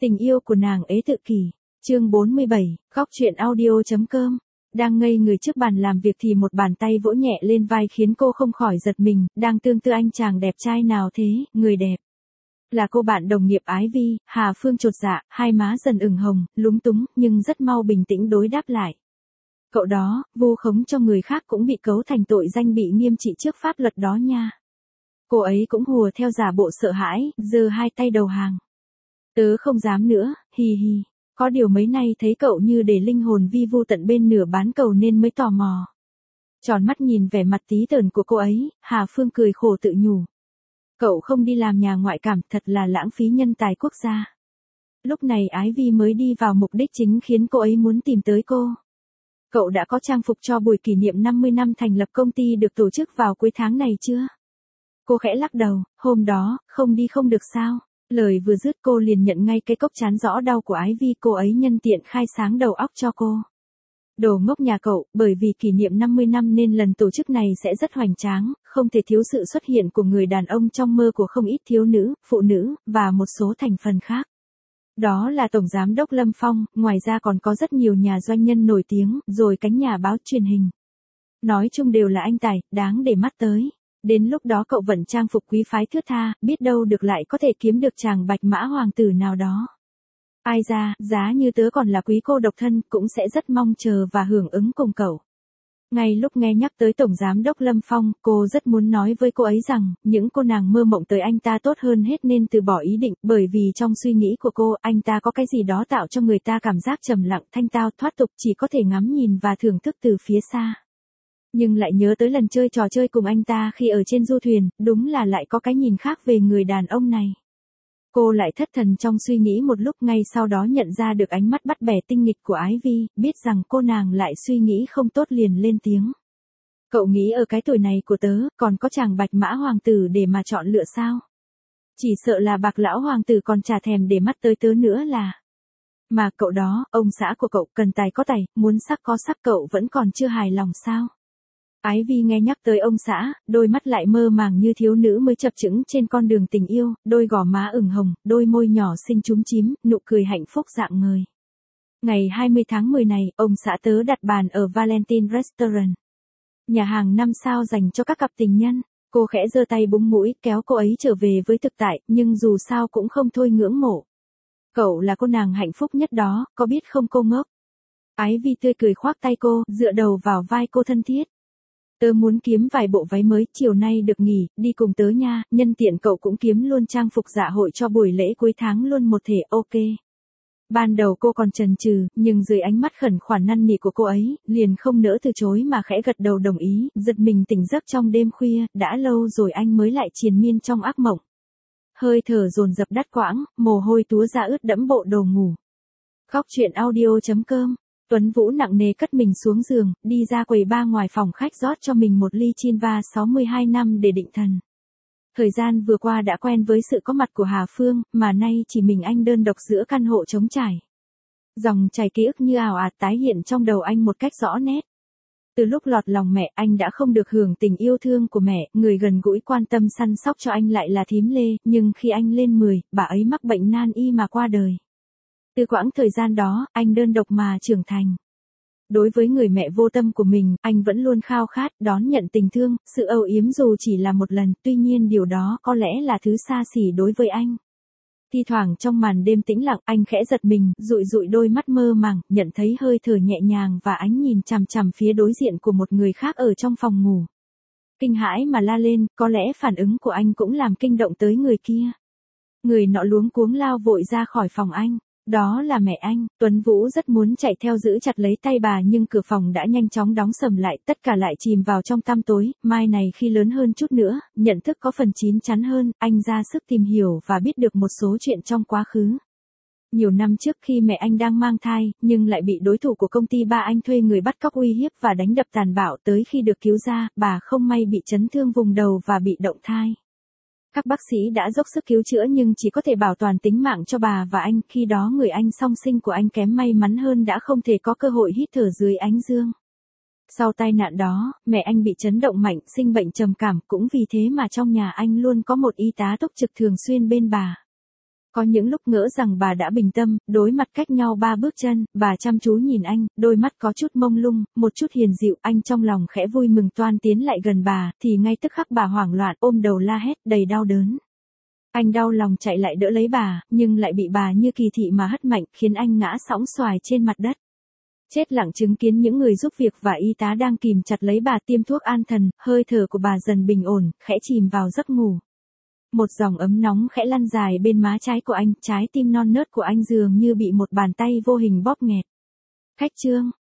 Tình yêu của nàng ế tự kỷ. Chương 47, góc truyện audio.com. Đang ngây người trước bàn làm việc thì một bàn tay vỗ nhẹ lên vai khiến cô không khỏi giật mình, đang tương tư anh chàng đẹp trai nào thế, người đẹp. Là cô bạn đồng nghiệp Ái Vi. Hà Phương chột dạ, hai má dần ửng hồng, lúng túng, nhưng rất mau bình tĩnh đối đáp lại. Cậu đó, vu khống cho người khác cũng bị cấu thành tội danh bị nghiêm trị trước pháp luật đó nha. Cô ấy cũng hùa theo giả bộ sợ hãi, giơ hai tay đầu hàng. Tớ không dám nữa, hì hì. Có điều mấy nay thấy cậu như để linh hồn vi vu tận bên nửa bán cầu nên mới tò mò. Tròn mắt nhìn vẻ mặt tí tởn của cô ấy, Hà Phương cười khổ tự nhủ. Cậu không đi làm nhà ngoại cảm thật là lãng phí nhân tài quốc gia. Lúc này Ái Vi mới đi vào mục đích chính khiến cô ấy muốn tìm tới cô. Cậu đã có trang phục cho buổi kỷ niệm 50 năm thành lập công ty được tổ chức vào cuối tháng này chưa? Cô khẽ lắc đầu, hôm đó, không đi không được sao? Lời vừa dứt cô liền nhận ngay cái cốc chán rõ đau của Ái Vi, cô ấy nhân tiện khai sáng đầu óc cho cô. Đồ ngốc nhà cậu, bởi vì kỷ niệm 50 năm nên lần tổ chức này sẽ rất hoành tráng, không thể thiếu sự xuất hiện của người đàn ông trong mơ của không ít thiếu nữ, phụ nữ, và một số thành phần khác. Đó là Tổng Giám đốc Lâm Phong, ngoài ra còn có rất nhiều nhà doanh nhân nổi tiếng, rồi cánh nhà báo truyền hình. Nói chung đều là anh tài, đáng để mắt tới. Đến lúc đó cậu vận trang phục quý phái thướt tha, biết đâu được lại có thể kiếm được chàng bạch mã hoàng tử nào đó. Ai ra, giá như tớ còn là quý cô độc thân, cũng sẽ rất mong chờ và hưởng ứng cùng cậu. Ngay lúc nghe nhắc tới Tổng Giám đốc Lâm Phong, cô rất muốn nói với cô ấy rằng, những cô nàng mơ mộng tới anh ta tốt hơn hết nên từ bỏ ý định, bởi vì trong suy nghĩ của cô, anh ta có cái gì đó tạo cho người ta cảm giác trầm lặng, thanh tao, thoát tục, chỉ có thể ngắm nhìn và thưởng thức từ phía xa. Nhưng lại nhớ tới lần chơi trò chơi cùng anh ta khi ở trên du thuyền, đúng là lại có cái nhìn khác về người đàn ông này. Cô lại thất thần trong suy nghĩ một lúc, ngay sau đó nhận ra được ánh mắt bắt bẻ tinh nghịch của Ái Vi, biết rằng cô nàng lại suy nghĩ không tốt liền lên tiếng. Cậu nghĩ ở cái tuổi này của tớ, còn có chàng bạch mã hoàng tử để mà chọn lựa sao? Chỉ sợ là bạc lão hoàng tử còn chả thèm để mắt tới tớ nữa là. Mà cậu đó, ông xã của cậu, cần tài có tài, muốn sắc có sắc, cậu vẫn còn chưa hài lòng sao? Ái Vi nghe nhắc tới ông xã, đôi mắt lại mơ màng như thiếu nữ mới chập chững trên con đường tình yêu, đôi gò má ửng hồng, đôi môi nhỏ xinh chúm chím, nụ cười hạnh phúc rạng ngời. Ngày 20 tháng 10 này, ông xã tớ đặt bàn ở Valentine Restaurant. Nhà hàng 5 sao dành cho các cặp tình nhân. Cô khẽ giơ tay búng mũi, kéo cô ấy trở về với thực tại, nhưng dù sao cũng không thôi ngưỡng mộ. Cậu là cô nàng hạnh phúc nhất đó, có biết không cô ngốc? Ái Vi tươi cười khoác tay cô, dựa đầu vào vai cô thân thiết. Tớ muốn kiếm vài bộ váy mới, chiều nay được nghỉ, đi cùng tớ nha, nhân tiện cậu cũng kiếm luôn trang phục dạ hội cho buổi lễ cuối tháng luôn một thể, ok. Ban đầu cô còn chần chừ, nhưng dưới ánh mắt khẩn khoản năn nỉ của cô ấy, liền không nỡ từ chối mà khẽ gật đầu đồng ý, giật mình tỉnh giấc trong đêm khuya, đã lâu rồi anh mới lại triền miên trong ác mộng. Hơi thở dồn dập đắt quãng, mồ hôi túa ra ướt đẫm bộ đồ ngủ. Góc truyện audio.com. Tuấn Vũ nặng nề cất mình xuống giường, đi ra quầy bar ngoài phòng khách rót cho mình một ly Chinva 62 năm để định thần. Thời gian vừa qua đã quen với sự có mặt của Hà Phương, mà nay chỉ mình anh đơn độc giữa căn hộ trống trải. Dòng chảy ký ức như ảo ạt tái hiện trong đầu anh một cách rõ nét. Từ lúc lọt lòng mẹ, anh đã không được hưởng tình yêu thương của mẹ, người gần gũi quan tâm săn sóc cho anh lại là thím Lê, nhưng khi anh lên 10, bà ấy mắc bệnh nan y mà qua đời. Từ quãng thời gian đó, anh đơn độc mà trưởng thành. Đối với người mẹ vô tâm của mình, anh vẫn luôn khao khát, đón nhận tình thương, sự âu yếm dù chỉ là một lần, tuy nhiên điều đó có lẽ là thứ xa xỉ đối với anh. Thi thoảng trong màn đêm tĩnh lặng, anh khẽ giật mình, dụi dụi đôi mắt mơ màng, nhận thấy hơi thở nhẹ nhàng và ánh nhìn chằm chằm phía đối diện của một người khác ở trong phòng ngủ. Kinh hãi mà la lên, có lẽ phản ứng của anh cũng làm kinh động tới người kia. Người nọ luống cuống lao vội ra khỏi phòng anh. Đó là mẹ anh. Tuấn Vũ rất muốn chạy theo giữ chặt lấy tay bà, nhưng cửa phòng đã nhanh chóng đóng sầm lại, tất cả lại chìm vào trong tăm tối. Mai này khi lớn hơn chút nữa, nhận thức có phần chín chắn hơn, anh ra sức tìm hiểu và biết được một số chuyện trong quá khứ. Nhiều năm trước khi mẹ anh đang mang thai, nhưng lại bị đối thủ của công ty ba anh thuê người bắt cóc uy hiếp và đánh đập tàn bạo, tới khi được cứu ra, bà không may bị chấn thương vùng đầu và bị động thai. Các bác sĩ đã dốc sức cứu chữa nhưng chỉ có thể bảo toàn tính mạng cho bà và anh, khi đó người anh song sinh của anh kém may mắn hơn đã không thể có cơ hội hít thở dưới ánh dương. Sau tai nạn đó, mẹ anh bị chấn động mạnh, sinh bệnh trầm cảm, cũng vì thế mà trong nhà anh luôn có một y tá túc trực thường xuyên bên bà. Có những lúc ngỡ rằng bà đã bình tâm, đối mặt cách nhau 3 bước chân, bà chăm chú nhìn anh, đôi mắt có chút mông lung, một chút hiền dịu, anh trong lòng khẽ vui mừng toan tiến lại gần bà, thì ngay tức khắc bà hoảng loạn ôm đầu la hét đầy đau đớn. Anh đau lòng chạy lại đỡ lấy bà, nhưng lại bị bà như kỳ thị mà hất mạnh, khiến anh ngã sõng xoài trên mặt đất. Chết lặng chứng kiến những người giúp việc và y tá đang kìm chặt lấy bà tiêm thuốc an thần, hơi thở của bà dần bình ổn, khẽ chìm vào giấc ngủ. Một dòng ấm nóng khẽ lăn dài bên má trái của anh, trái tim non nớt của anh dường như bị một bàn tay vô hình bóp nghẹt. Khách Trương.